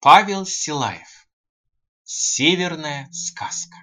Павел Силаев. Северная сказка.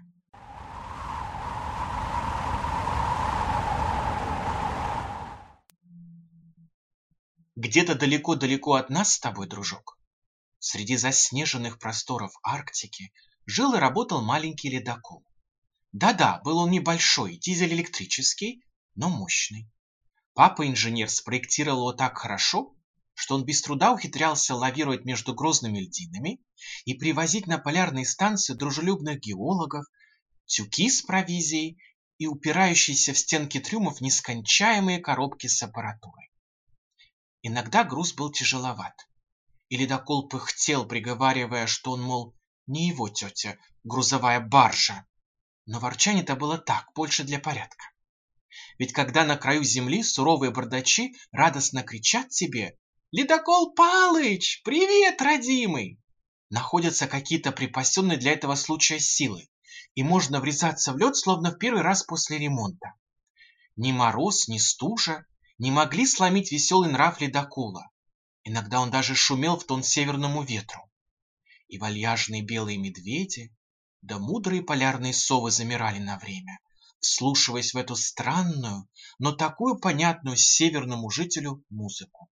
Где-то далеко-далеко от нас с тобой, дружок, среди заснеженных просторов Арктики, жил и работал маленький ледокол. Да-да, был он небольшой, дизель-электрический, но мощный. Папа-инженер спроектировал его так хорошо, что он без труда ухитрялся лавировать между грозными льдинами и привозить на полярные станции дружелюбных геологов, тюки с провизией и упирающиеся в стенки трюмов нескончаемые коробки с аппаратурой. Иногда груз был тяжеловат, и ледокол пыхтел, приговаривая, что он, мол, не его тетя, грузовая баржа. Но ворчание-то было так, больше для порядка. Ведь когда на краю земли суровые бардачи радостно кричат тебе: «Ледокол Палыч! Привет, родимый!», находятся какие-то припасенные для этого случая силы, и можно врезаться в лед, словно в первый раз после ремонта. Ни мороз, ни стужа не могли сломить веселый нрав ледокола. Иногда он даже шумел в тон северному ветру. И вальяжные белые медведи, да мудрые полярные совы замирали на время, вслушиваясь в эту странную, но такую понятную северному жителю музыку.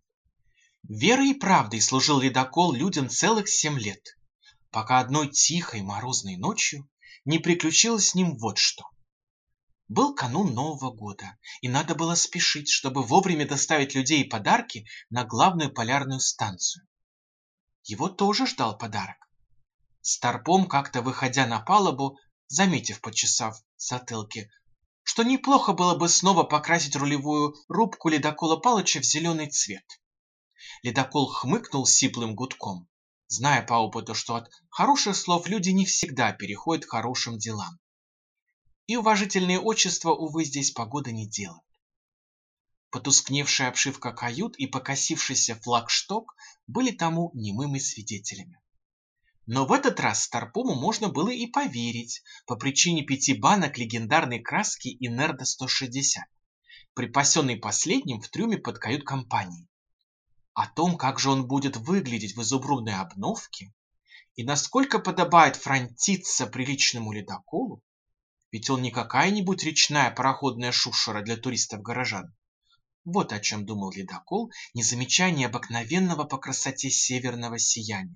Верой и правдой служил ледокол людям целых 7 лет, пока одной тихой морозной ночью не приключилось с ним вот что. Был канун Нового года, и надо было спешить, чтобы вовремя доставить людей и подарки на главную полярную станцию. Его тоже ждал подарок. Старпом, как-то выходя на палубу, заметив, почесав затылки, что неплохо было бы снова покрасить рулевую рубку ледокола Палыча в зеленый цвет. Ледокол хмыкнул сиплым гудком, зная по опыту, что от хороших слов люди не всегда переходят к хорошим делам. И уважительные отчества, увы, здесь погода не делает. Потускневшая обшивка кают и покосившийся флагшток были тому немыми свидетелями. Но в этот раз Старпому можно было и поверить по причине 5 банок легендарной краски Инерда-160, припасенной последним в трюме под кают-компанией. О том, как же он будет выглядеть в изумрудной обновке и насколько подобает франтиться приличному ледоколу, ведь он не какая-нибудь речная пароходная шушера для туристов-горожан. Вот о чем думал ледокол, не замечая необыкновенного по красоте северного сияния.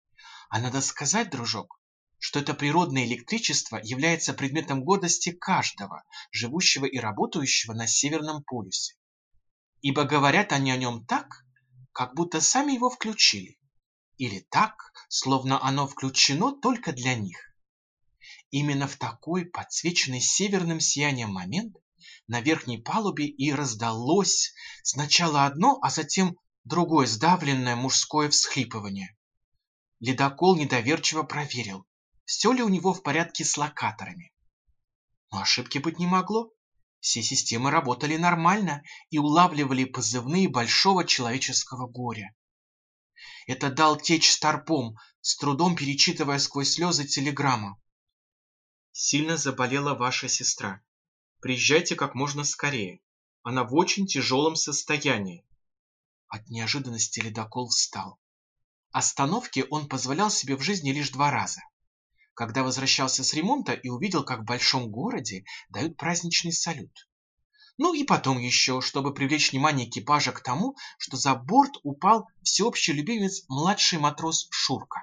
А надо сказать, дружок, что это природное электричество является предметом гордости каждого, живущего и работающего на Северном полюсе. Ибо говорят они о нем так, как будто сами его включили, или так, словно оно включено только для них. Именно в такой, подсвеченный северным сиянием момент, на верхней палубе и раздалось сначала одно, а затем другое сдавленное мужское всхлипывание. Ледокол недоверчиво проверил, все ли у него в порядке с локаторами. Но ошибки быть не могло. Все системы работали нормально и улавливали позывные большого человеческого горя. Это дал течь Старпом, с трудом перечитывая сквозь слезы телеграмму. «Сильно заболела ваша сестра. Приезжайте как можно скорее. Она в очень тяжелом состоянии». От неожиданности ледокол встал. Остановки он позволял себе в жизни лишь 2 раза. Когда возвращался с ремонта и увидел, как в большом городе дают праздничный салют. Ну и потом еще, чтобы привлечь внимание экипажа к тому, что за борт упал всеобщий любимец младший матрос Шурка.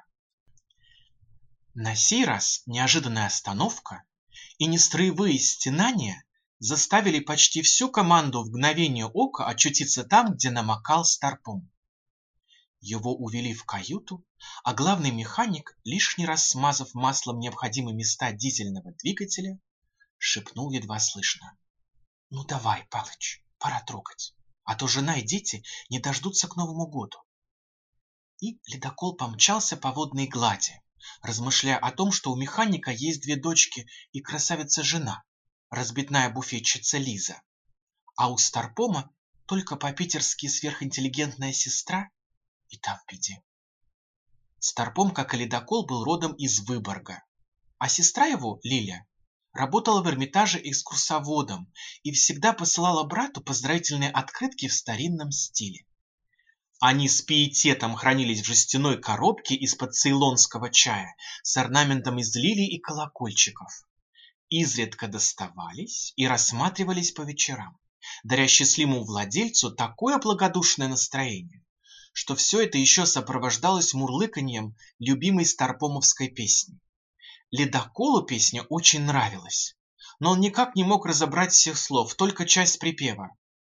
На сей раз неожиданная остановка и нестроевые стенания заставили почти всю команду в мгновение ока очутиться там, где намокал Старпом. Его увели в каюту, а главный механик, лишний раз смазав маслом необходимые места дизельного двигателя, шепнул едва слышно: «Ну давай, Палыч, пора трогать, а то жена и дети не дождутся к Новому году». И ледокол помчался по водной глади, размышляя о том, что у механика есть 2 дочки и красавица-жена, разбитная буфетчица Лиза, а у Старпома только по-питерски сверхинтеллигентная сестра, и та в беде. Старпом, как и ледокол, был родом из Выборга, а сестра его, Лиля, работала в Эрмитаже экскурсоводом и всегда посылала брату поздравительные открытки в старинном стиле. Они с пиететом хранились в жестяной коробке из-под цейлонского чая с орнаментом из лилий и колокольчиков. Изредка доставались и рассматривались по вечерам, даря счастливому владельцу такое благодушное настроение, что все это еще сопровождалось мурлыканьем любимой старпомовской песни. Ледоколу песня очень нравилась, но он никак не мог разобрать всех слов, только часть припева.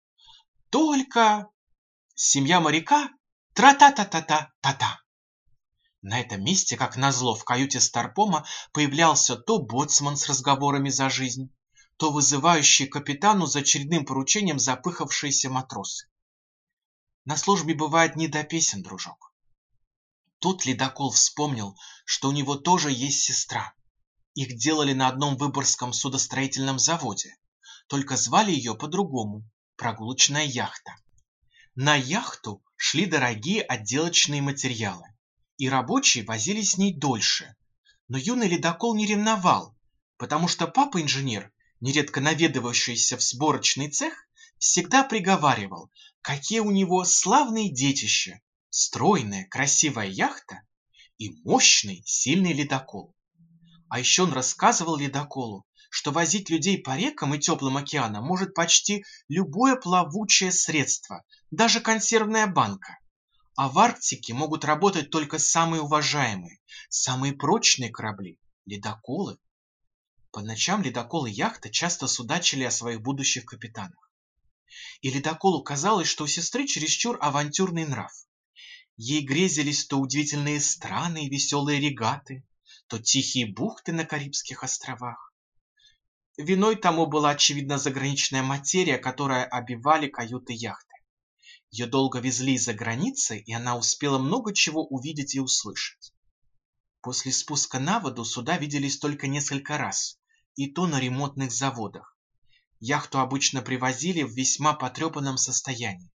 Только семья моряка тра-та-та-та-та-та-та. На этом месте, как назло, в каюте старпома появлялся то боцман с разговорами за жизнь, то вызывающий капитану за очередным поручением запыхавшиеся матросы. На службе бывает не до песен, дружок. Тут ледокол вспомнил, что у него тоже есть сестра. Их делали на одном выборгском судостроительном заводе, только звали ее по-другому – прогулочная яхта. На яхту шли дорогие отделочные материалы, и рабочие возились с ней дольше. Но юный ледокол не ревновал, потому что папа-инженер, нередко наведывавшийся в сборочный цех, всегда приговаривал, какие у него славные детища, стройная, красивая яхта и мощный, сильный ледокол. А еще он рассказывал ледоколу, что возить людей по рекам и теплым океанам может почти любое плавучее средство, даже консервная банка. А в Арктике могут работать только самые уважаемые, самые прочные корабли – ледоколы. По ночам ледокол и яхта часто судачили о своих будущих капитанах. И ледоколу казалось, что у сестры чересчур авантюрный нрав. Ей грезились то удивительные страны и веселые регаты, то тихие бухты на Карибских островах. Виной тому была, очевидно, заграничная материя, которая обивали каюты яхты. Ее долго везли из-за границы, и она успела много чего увидеть и услышать. После спуска на воду суда виделись только несколько раз, и то на ремонтных заводах. Яхту обычно привозили в весьма потрепанном состоянии.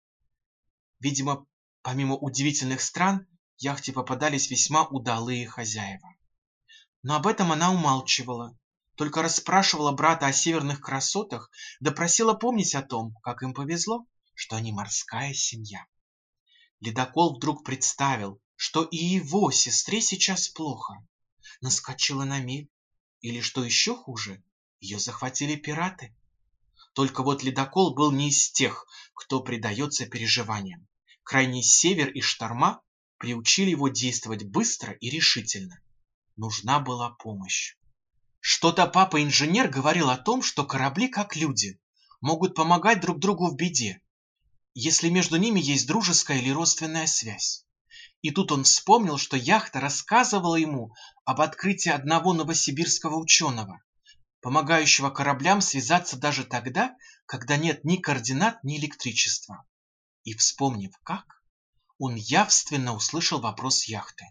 Видимо, помимо удивительных стран, яхте попадались весьма удалые хозяева. Но об этом она умалчивала, только расспрашивала брата о северных красотах, да просила помнить о том, как им повезло, что они морская семья. Ледокол вдруг представил, что и его сестре сейчас плохо. Наскочила на мель, или, что еще хуже, ее захватили пираты. Только вот ледокол был не из тех, кто предается переживаниям. Крайний север и шторма приучили его действовать быстро и решительно. Нужна была помощь. Что-то папа-инженер говорил о том, что корабли, как люди, могут помогать друг другу в беде, если между ними есть дружеская или родственная связь. И тут он вспомнил, что яхта рассказывала ему об открытии одного новосибирского ученого, помогающего кораблям связаться даже тогда, когда нет ни координат, ни электричества. И вспомнив как, он явственно услышал вопрос яхты.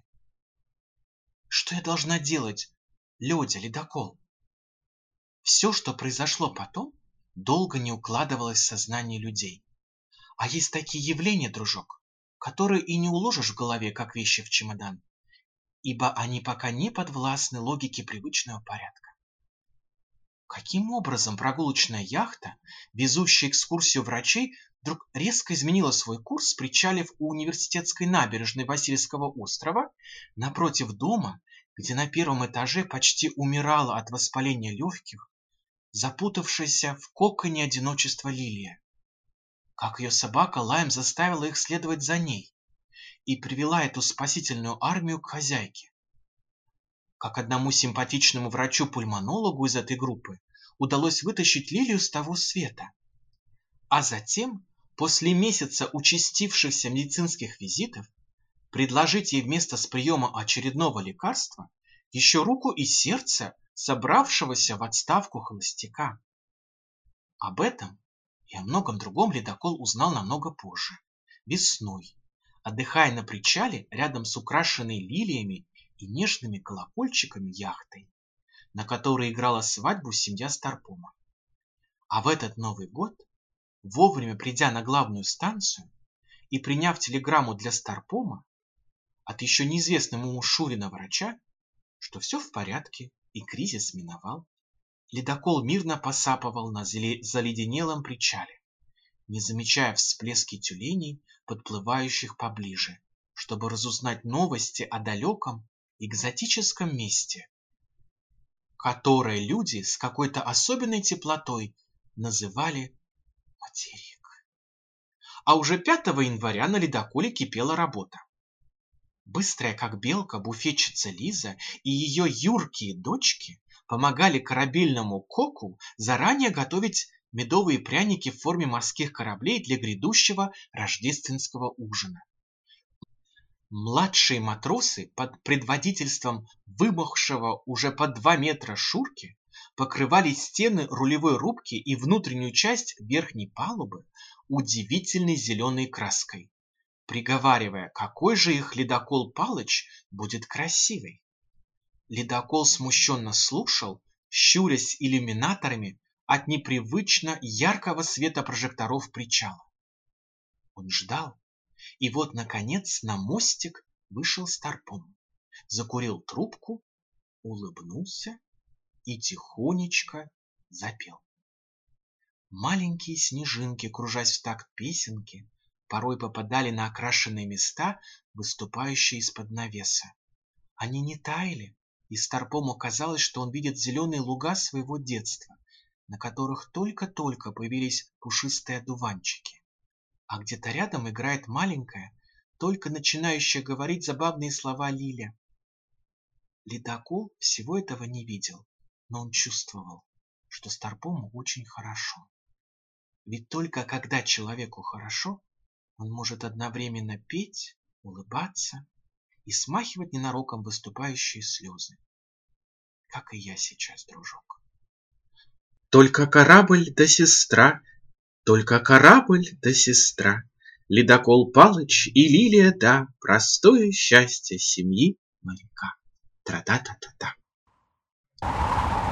«Что я должна делать, Лёдя, ледокол?» Все, что произошло потом, долго не укладывалось в сознание людей. А есть такие явления, дружок, которые и не уложишь в голове, как вещи в чемодан, ибо они пока не подвластны логике привычного порядка. Каким образом прогулочная яхта, везущая экскурсию врачей, вдруг резко изменила свой курс, причалив у университетской набережной Васильевского острова, напротив дома, где на первом этаже почти умирала от воспаления легких, запутавшаяся в коконе одиночества Лилия? Как ее собака лаем заставила их следовать за ней и привела эту спасительную армию к хозяйке? Как одному симпатичному врачу-пульмонологу из этой группы удалось вытащить Лилию с того света? А затем, после месяца участившихся медицинских визитов, предложить ей вместо с приема очередного лекарства еще руку и сердце собравшегося в отставку холостяка. Об этом и о многом другом ледокол узнал намного позже, весной, отдыхая на причале рядом с украшенной лилиями и нежными колокольчиками яхтой, на которой играла свадьбу семья Старпома. А в этот Новый год, вовремя придя на главную станцию и приняв телеграмму для Старпома от еще неизвестного ему Шурина врача, что все в порядке и кризис миновал, ледокол мирно посапывал на заледенелом причале, не замечая всплески тюленей, подплывающих поближе, чтобы разузнать новости о далеком экзотическом месте, которое люди с какой-то особенной теплотой называли материк. А уже 5 января на ледоколе кипела работа. Быстрая, как белка, буфетчица Лиза и ее юркие дочки помогали корабельному коку заранее готовить медовые пряники в форме морских кораблей для грядущего рождественского ужина. Младшие матросы под предводительством вымахшего уже по 2 метра Шурки покрывали стены рулевой рубки и внутреннюю часть верхней палубы удивительной зеленой краской, приговаривая, какой же их ледокол Палыч будет красивый. Ледокол смущенно слушал, щурясь иллюминаторами от непривычно яркого света прожекторов причала. Он ждал, и вот, наконец, на мостик вышел Старпом, закурил трубку, улыбнулся и тихонечко запел. Маленькие снежинки, кружась в такт песенки, порой попадали на окрашенные места, выступающие из-под навеса. Они не таяли, и Старпому казалось, что он видит зеленые луга своего детства, на которых только-только появились пушистые одуванчики. А где-то рядом играет маленькая, только начинающая говорить забавные слова Лиля. Ледокол всего этого не видел, но он чувствовал, что Старпому очень хорошо. Ведь только когда человеку хорошо, он может одновременно петь, улыбаться и смахивать ненароком выступающие слезы. Как и я сейчас, дружок. Только корабль да сестра, только корабль да сестра, ледокол Палыч и Лилия, да, простое счастье семьи моряка. Тра-та-та-та-та.